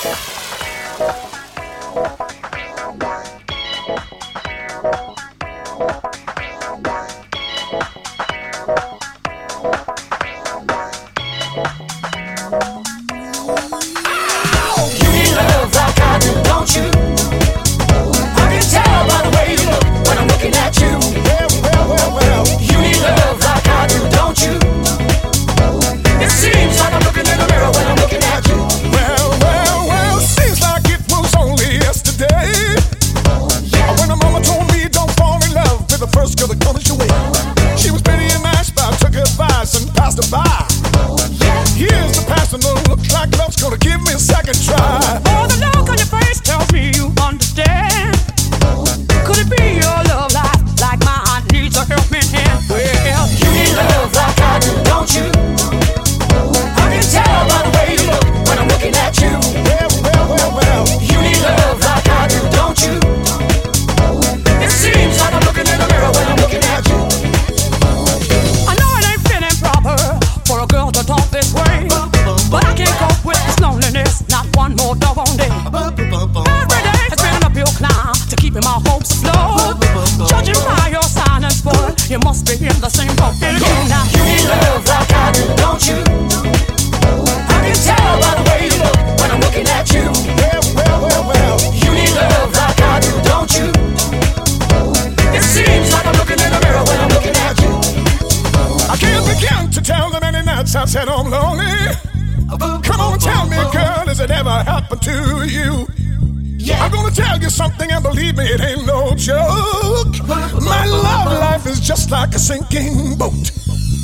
Like a sinking boat.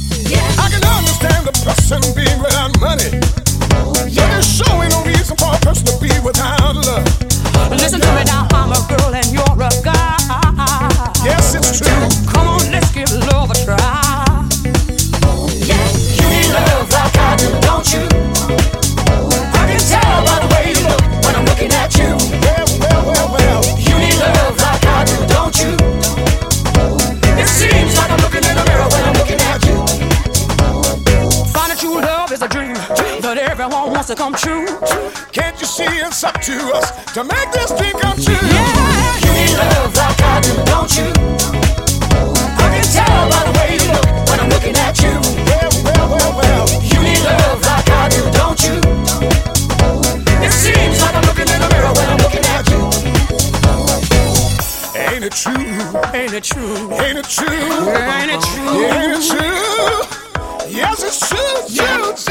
I can understand a person being without money, but there's surely no reason for a person to be without love. Listen to me now, I'm a girl and you're a guy. Yes, it's true. Come on, let's give love a try. You need love like I do, don't you? I can tell by the way you look when I'm looking at you. Well. You need love like I do, don't you? It seems like I'm looking in the mirror when I'm looking at you. Finding true love is a dream that everyone wants to come true. Can't you see it's up to us to make this dream come true? Yeah. You need love like I do, don't you? I can tell by the way you look when I'm looking at you. Well. You need love like I do, don't you? It seems like I'm looking in the mirror when I'm looking at you. Ain't it true? Ain't it true? Ain't it true? Ain't it true? Ain't it true? Yes, it's true.